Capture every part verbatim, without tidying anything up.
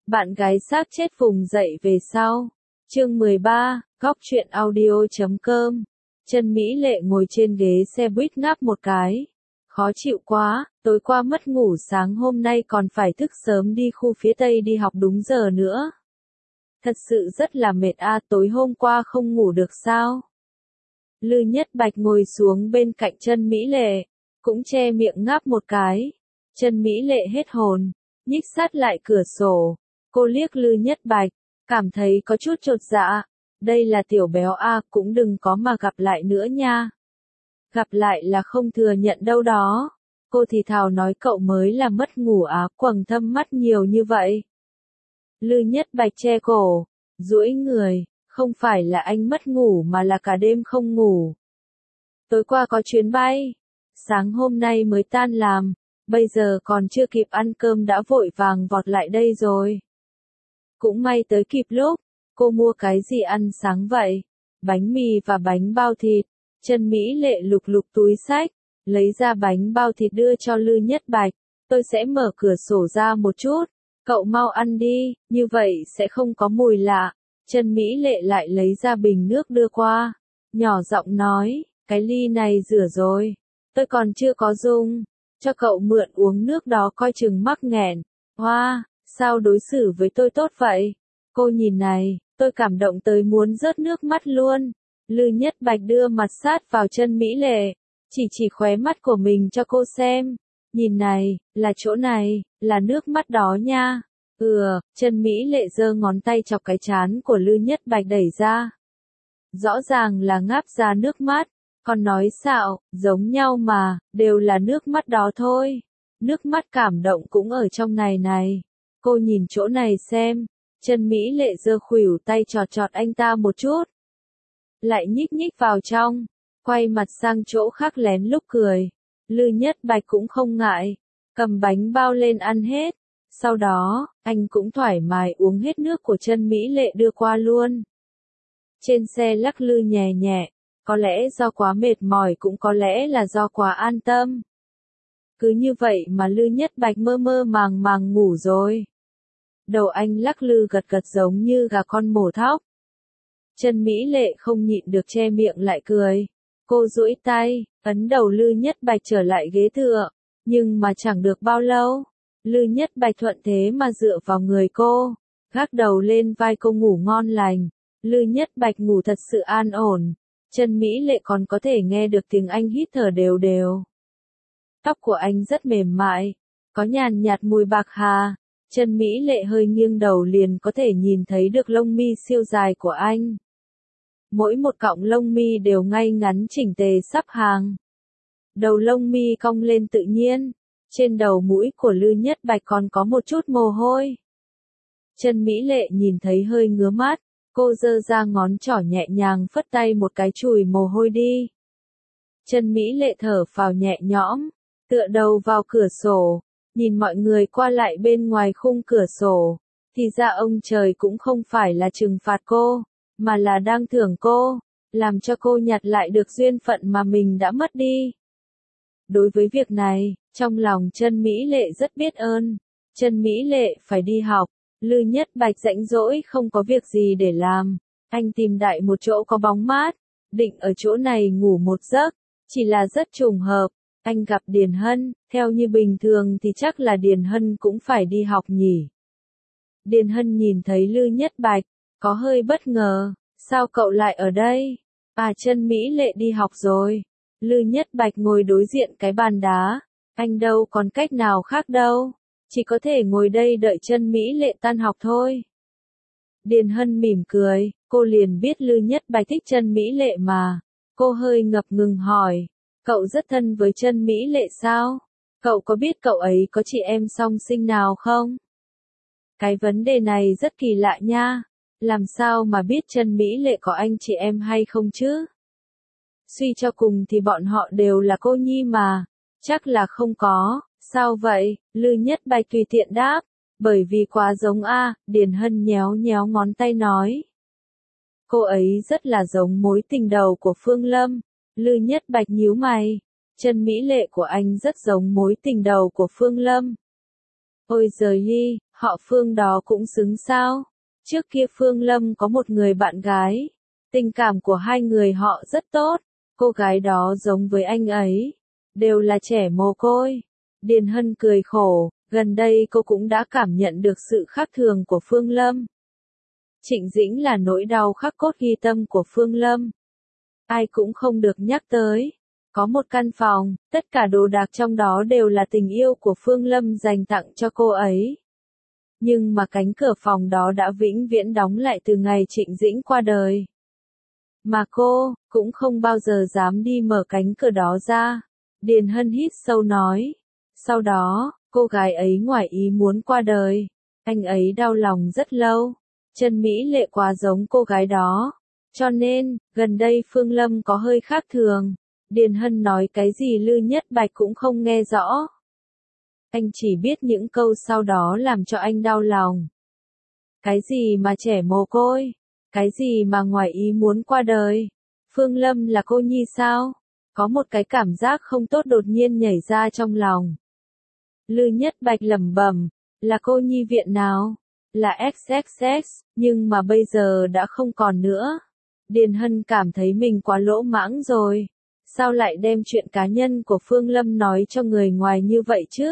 Bạn gái xác chết vùng dậy về sau. Chương mười ba, góc truyện audio.com. Chân Mỹ Lệ ngồi trên ghế xe buýt ngáp một cái. Khó chịu quá, tối qua mất ngủ, sáng hôm nay còn phải thức sớm đi khu phía Tây đi học đúng giờ nữa. Thật sự rất là mệt a, tối hôm qua không ngủ được sao? Lư Nhất Bạch ngồi xuống bên cạnh Chân Mỹ Lệ, cũng che miệng ngáp một cái. Chân Mỹ Lệ hết hồn, nhích sát lại cửa sổ. Cô liếc Lư Nhất Bạch, cảm thấy có chút chột dạ. Đây là tiểu béo a, cũng đừng có mà gặp lại nữa nha. Gặp lại là không thừa nhận đâu đó. Cô thì thào nói cậu mới là mất ngủ á, quầng thâm mắt nhiều như vậy. Lư Nhất Bạch che cổ, duỗi người, không phải là anh mất ngủ mà là cả đêm không ngủ. Tối qua có chuyến bay, sáng hôm nay mới tan làm, bây giờ còn chưa kịp ăn cơm đã vội vàng vọt lại đây rồi. Cũng may tới kịp lúc. Cô mua cái gì ăn sáng vậy? Bánh mì và bánh bao thịt. Chân Mỹ Lệ lục lục túi xách, lấy ra bánh bao thịt đưa cho Lư Nhất Bạch. Tôi sẽ mở cửa sổ ra một chút. Cậu mau ăn đi, như vậy sẽ không có mùi lạ. Chân Mỹ Lệ lại lấy ra bình nước đưa qua. Nhỏ giọng nói, cái ly này rửa rồi. Tôi còn chưa có dùng. Cho cậu mượn uống nước đó coi chừng mắc nghẹn. Hoa, sao đối xử với tôi tốt vậy? Cô nhìn này, tôi cảm động tới muốn rớt nước mắt luôn. Lư Nhất Bạch đưa mặt sát vào Chân Mỹ Lệ, chỉ chỉ khóe mắt của mình cho cô xem. Nhìn này, là chỗ này, là nước mắt đó nha. Ừ, Chân Mỹ Lệ giơ ngón tay chọc cái trán của Lư Nhất Bạch đẩy ra. Rõ ràng là ngáp ra nước mắt, còn nói xạo, giống nhau mà, đều là nước mắt đó thôi. Nước mắt cảm động cũng ở trong này này. Cô nhìn chỗ này xem. Chân Mỹ Lệ giơ khuỷu tay chọt chọt anh ta một chút. Lại nhích nhích vào trong, quay mặt sang chỗ khác lén lúc cười. Lư Nhất Bạch cũng không ngại, cầm bánh bao lên ăn hết. Sau đó, anh cũng thoải mái uống hết nước của Chân Mỹ Lệ đưa qua luôn. Trên xe lắc lư nhẹ nhẹ, có lẽ do quá mệt mỏi cũng có lẽ là do quá an tâm. Cứ như vậy mà Lư Nhất Bạch mơ mơ màng màng ngủ rồi. Đầu anh lắc lư gật gật giống như gà con mổ thóc. Chân Mỹ Lệ không nhịn được che miệng lại cười. Cô duỗi tay, ấn đầu Lư Nhất Bạch trở lại ghế tựa. Nhưng mà chẳng được bao lâu. Lư Nhất Bạch thuận thế mà dựa vào người cô. Gác đầu lên vai cô ngủ ngon lành. Lư Nhất Bạch ngủ thật sự an ổn. Chân Mỹ Lệ còn có thể nghe được tiếng anh hít thở đều đều. Tóc của anh rất mềm mại. Có nhàn nhạt mùi bạc hà. Chân Mỹ Lệ hơi nghiêng đầu liền có thể nhìn thấy được lông mi siêu dài của anh. Mỗi một cọng lông mi đều ngay ngắn chỉnh tề sắp hàng. Đầu lông mi cong lên tự nhiên. Trên đầu mũi của Lư Nhất Bạch còn có một chút mồ hôi. Chân Mỹ Lệ nhìn thấy hơi ngứa mắt. Cô giơ ra ngón trỏ nhẹ nhàng phất tay một cái chùi mồ hôi đi. Chân Mỹ Lệ thở phào nhẹ nhõm, tựa đầu vào cửa sổ. Nhìn mọi người qua lại bên ngoài khung cửa sổ, thì ra ông trời cũng không phải là trừng phạt cô, mà là đang thưởng cô, làm cho cô nhặt lại được duyên phận mà mình đã mất đi. Đối với việc này, trong lòng Chân Mỹ Lệ rất biết ơn. Chân Mỹ Lệ phải đi học, Lư Nhất Bạch rảnh rỗi không có việc gì để làm. Anh tìm đại một chỗ có bóng mát, định ở chỗ này ngủ một giấc, chỉ là rất trùng hợp. Anh gặp Điền Hân, theo như bình thường thì chắc là Điền Hân cũng phải đi học nhỉ. Điền Hân nhìn thấy Lư Nhất Bạch, có hơi bất ngờ, sao cậu lại ở đây? À, Chân Mỹ Lệ đi học rồi. Lư Nhất Bạch ngồi đối diện cái bàn đá, anh đâu còn cách nào khác đâu, chỉ có thể ngồi đây đợi Chân Mỹ Lệ tan học thôi. Điền Hân mỉm cười, cô liền biết Lư Nhất Bạch thích Chân Mỹ Lệ mà. Cô hơi ngập ngừng hỏi. Cậu rất thân với Chân Mỹ Lệ sao? Cậu có biết cậu ấy có chị em song sinh nào không? Cái vấn đề này rất kỳ lạ nha. Làm sao mà biết Chân Mỹ Lệ có anh chị em hay không chứ? Suy cho cùng thì bọn họ đều là cô nhi mà. Chắc là không có. Sao vậy? Lư Nhất Bạch tùy tiện đáp. Bởi vì quá giống a, Điền Hân nhéo nhéo ngón tay nói. Cô ấy rất là giống mối tình đầu của Phương Lâm. Lư Nhất Bạch nhíu mày. Chân Mỹ Lệ của anh rất giống mối tình đầu của Phương Lâm. Ôi giời ơi, Họ Phương đó cũng xứng sao? Trước kia Phương Lâm có một người bạn gái. Tình cảm của hai người họ rất tốt. Cô gái đó giống với anh ấy. Đều là trẻ mồ côi. Điền Hân cười khổ. Gần đây cô cũng đã cảm nhận được sự khác thường của Phương Lâm. Trịnh Dĩnh là nỗi đau khắc cốt ghi tâm của Phương Lâm. Ai cũng không được nhắc tới. Có một căn phòng, tất cả đồ đạc trong đó đều là tình yêu của Phương Lâm dành tặng cho cô ấy. Nhưng mà cánh cửa phòng đó đã vĩnh viễn đóng lại từ ngày Trịnh Dĩnh qua đời. Mà cô, cũng không bao giờ dám đi mở cánh cửa đó ra. Điền Hân hít sâu nói. Sau đó, cô gái ấy ngoài ý muốn qua đời. Anh ấy đau lòng rất lâu. Trần Mỹ Lệ quá giống cô gái đó. Cho nên, gần đây Phương Lâm có hơi khác thường. Điền Hân nói cái gì Lư Nhất Bạch cũng không nghe rõ. Anh chỉ biết những câu sau đó làm cho anh đau lòng. Cái gì mà trẻ mồ côi? Cái gì mà ngoài ý muốn qua đời? Phương Lâm là cô nhi sao? Có một cái cảm giác không tốt đột nhiên nhảy ra trong lòng. Lư Nhất Bạch lẩm bẩm, là cô nhi viện nào? Là ích ích ích, nhưng mà bây giờ đã không còn nữa. Điền Hân cảm thấy mình quá lỗ mãng rồi. Sao lại đem chuyện cá nhân của Phương Lâm nói cho người ngoài như vậy chứ?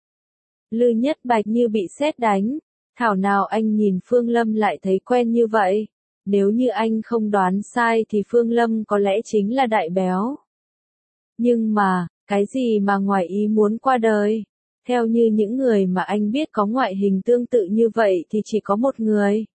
Lư Nhất Bạch như bị sét đánh. Thảo nào anh nhìn Phương Lâm lại thấy quen như vậy. Nếu như anh không đoán sai thì Phương Lâm có lẽ chính là Đại Béo. Nhưng mà, cái gì mà ngoài ý muốn qua đời? Theo như những người mà anh biết có ngoại hình tương tự như vậy thì chỉ có một người.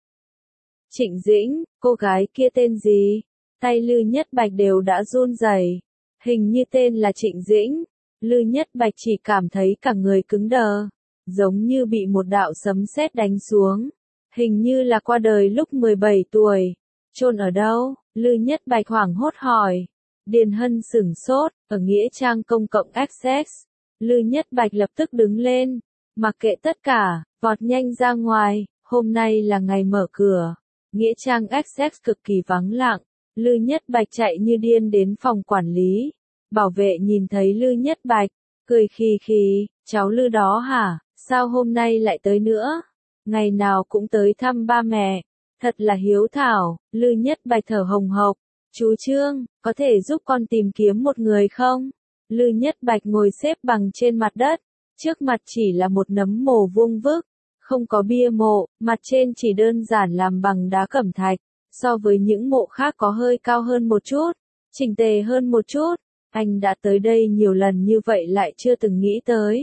Trịnh Dĩnh, cô gái kia tên gì? Tay Lư Nhất Bạch đều đã run rẩy. Hình như tên là Trịnh Dĩnh. Lư Nhất Bạch chỉ cảm thấy cả người cứng đờ. Giống như bị một đạo sấm sét đánh xuống. Hình như là qua đời lúc mười bảy tuổi. Chôn ở đâu? Lư Nhất Bạch hoảng hốt hỏi. Điền Hân sửng sốt, ở nghĩa trang công cộng Access. Lư Nhất Bạch lập tức đứng lên. Mặc kệ tất cả, vọt nhanh ra ngoài. Hôm nay là ngày mở cửa. Nghĩa trang Access cực kỳ vắng lặng. Lư Nhất Bạch chạy như điên đến phòng quản lý. Bảo vệ nhìn thấy Lư Nhất Bạch, cười khì khì, cháu Lư đó hả, sao hôm nay lại tới nữa? Ngày nào cũng tới thăm ba mẹ, thật là hiếu thảo. Lư Nhất Bạch thở hồng hộc, chú Trương, có thể giúp con tìm kiếm một người không? Lư Nhất Bạch ngồi xếp bằng trên mặt đất, trước mặt chỉ là một nấm mồ vuông vức, không có bia mộ, mặt trên chỉ đơn giản làm bằng đá cẩm thạch. So với những mộ khác có hơi cao hơn một chút, chỉnh tề hơn một chút, anh đã tới đây nhiều lần như vậy lại chưa từng nghĩ tới.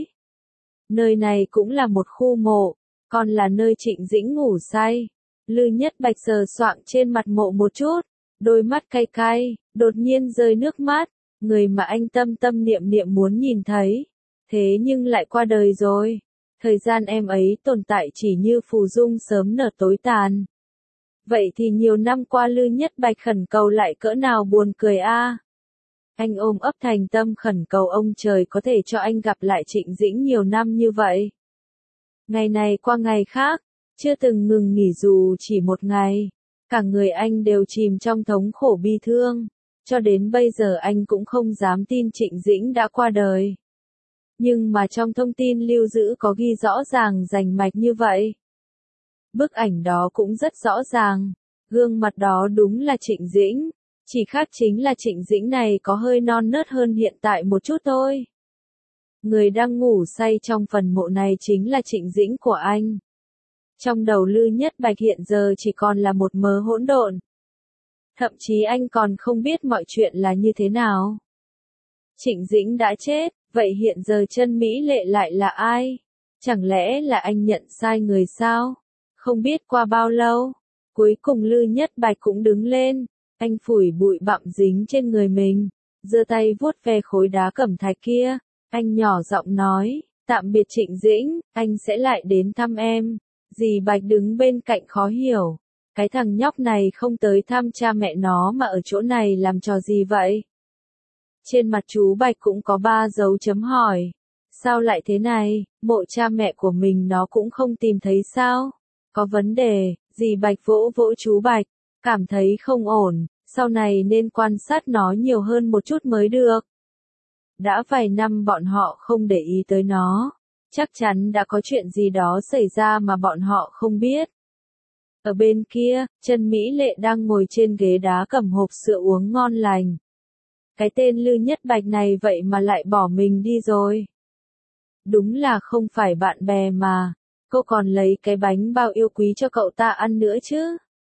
Nơi này cũng là một khu mộ, còn là nơi Trịnh Dĩnh ngủ say. Lư Nhất Bạch sờ soạng trên mặt mộ một chút, đôi mắt cay cay, đột nhiên rơi nước mắt, người mà anh tâm tâm niệm niệm muốn nhìn thấy, thế nhưng lại qua đời rồi. Thời gian em ấy tồn tại chỉ như phù dung sớm nở tối tàn. Vậy thì nhiều năm qua Lư Nhất Bạch khẩn cầu lại cỡ nào buồn cười a. À. Anh ôm ấp thành tâm khẩn cầu ông trời có thể cho anh gặp lại Trịnh Dĩnh nhiều năm như vậy. Ngày này qua ngày khác, chưa từng ngừng nghỉ dù chỉ một ngày. Cả người anh đều chìm trong thống khổ bi thương. Cho đến bây giờ anh cũng không dám tin Trịnh Dĩnh đã qua đời. Nhưng mà trong thông tin lưu giữ có ghi rõ ràng rành mạch như vậy. Bức ảnh đó cũng rất rõ ràng, gương mặt đó đúng là Trịnh Dĩnh, chỉ khác chính là Trịnh Dĩnh này có hơi non nớt hơn hiện tại một chút thôi. Người đang ngủ say trong phần mộ này chính là Trịnh Dĩnh của anh. Trong đầu Lư Nhất Bạch hiện giờ chỉ còn là một mớ hỗn độn. Thậm chí anh còn không biết mọi chuyện là như thế nào. Trịnh Dĩnh đã chết, vậy hiện giờ Chân Mỹ Lệ lại là ai? Chẳng lẽ là anh nhận sai người sao? Không biết qua bao lâu, cuối cùng Lư Nhất Bạch cũng đứng lên, anh phủi bụi bặm dính trên người mình, giơ tay vuốt ve khối đá cẩm thạch kia, anh nhỏ giọng nói, tạm biệt Trịnh Dĩnh, anh sẽ lại đến thăm em. Dì Bạch đứng bên cạnh khó hiểu, cái thằng nhóc này không tới thăm cha mẹ nó mà ở chỗ này làm trò gì vậy? Trên mặt chú Bạch cũng có ba dấu chấm hỏi, sao lại thế này, mộ cha mẹ của mình nó cũng không tìm thấy sao? Có vấn đề, dì Bạch vỗ vỗ chú Bạch, cảm thấy không ổn, sau này nên quan sát nó nhiều hơn một chút mới được. Đã vài năm bọn họ không để ý tới nó, Chắc chắn đã có chuyện gì đó xảy ra mà bọn họ không biết. Ở bên kia, Trần Mỹ Lệ đang ngồi trên ghế đá cầm hộp sữa uống ngon lành. Cái tên Lư Nhất Bạch này vậy mà lại bỏ mình đi rồi. Đúng là không phải bạn bè mà. Cô còn lấy cái bánh bao yêu quý cho cậu ta ăn nữa chứ.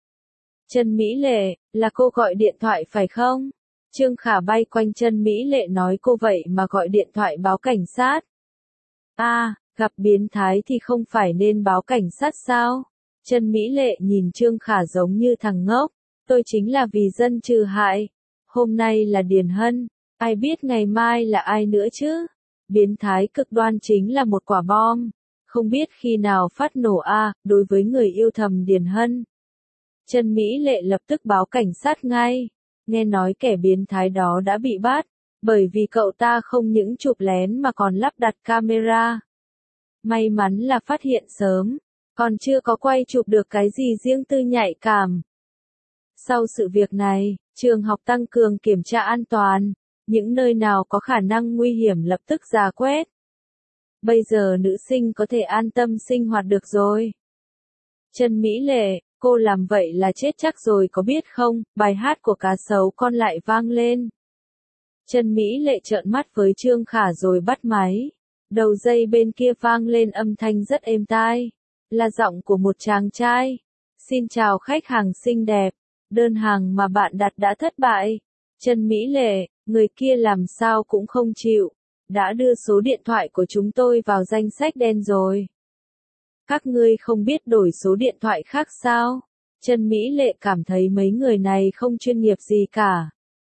Trần Mỹ Lệ, là cô gọi điện thoại phải không? Trương Khả bay quanh Trần Mỹ Lệ nói cô vậy mà gọi điện thoại báo cảnh sát. À, gặp biến thái thì không phải nên báo cảnh sát sao? Trần Mỹ Lệ nhìn Trương Khả giống như thằng ngốc. Tôi chính là vì dân trừ hại. Hôm nay là Điền Hân. Ai biết ngày mai là ai nữa chứ? Biến thái cực đoan chính là một quả bom. Không biết khi nào phát nổ a à, đối với người yêu thầm Điền Hân. Trần Mỹ Lệ lập tức báo cảnh sát ngay. Nghe nói kẻ biến thái đó đã bị bắt. Bởi vì cậu ta không những chụp lén mà còn lắp đặt camera. May mắn là phát hiện sớm. Còn chưa có quay chụp được cái gì riêng tư nhạy cảm. Sau sự việc này, trường học tăng cường kiểm tra an toàn. Những nơi nào có khả năng nguy hiểm lập tức rà quét. Bây giờ nữ sinh có thể an tâm sinh hoạt được rồi. Trần Mỹ Lệ, cô làm vậy là chết chắc rồi có biết không? Bài hát của cá sấu con lại vang lên. Trần Mỹ Lệ trợn mắt với Trương Khả rồi bắt máy. Đầu dây bên kia vang lên âm thanh rất êm tai. Là giọng của một chàng trai. Xin chào khách hàng xinh đẹp. Đơn hàng mà bạn đặt đã thất bại. Trần Mỹ Lệ, người kia làm sao cũng không chịu. Đã đưa số điện thoại của chúng tôi vào danh sách đen rồi. Các ngươi không biết đổi số điện thoại khác sao? Trần Mỹ Lệ cảm thấy mấy người này không chuyên nghiệp gì cả.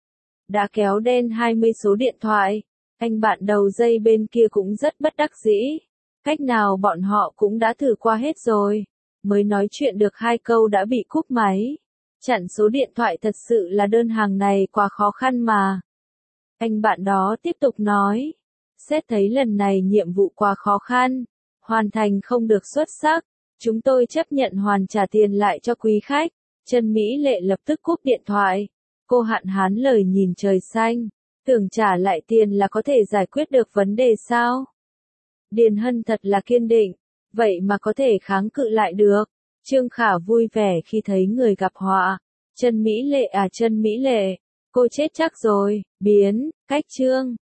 Đã kéo đen hai mươi số điện thoại. Anh bạn đầu dây bên kia cũng rất bất đắc dĩ. Cách nào bọn họ cũng đã thử qua hết rồi. Mới nói chuyện được hai câu đã bị cúp máy. Chặn số điện thoại thật sự là đơn hàng này quá khó khăn mà. Anh bạn đó tiếp tục nói. Xét thấy lần này nhiệm vụ quá khó khăn. Hoàn thành không được xuất sắc. Chúng tôi chấp nhận hoàn trả tiền lại cho quý khách. Trần Mỹ Lệ lập tức cúp điện thoại. Cô hạn hán lời nhìn trời xanh. Tưởng trả lại tiền là có thể giải quyết được vấn đề sao? Điền Hân thật là kiên định. Vậy mà có thể kháng cự lại được. Trương Khả vui vẻ khi thấy người gặp họa. Trần Mỹ Lệ à Trần Mỹ Lệ. Cô chết chắc rồi. Biến, cách Trương.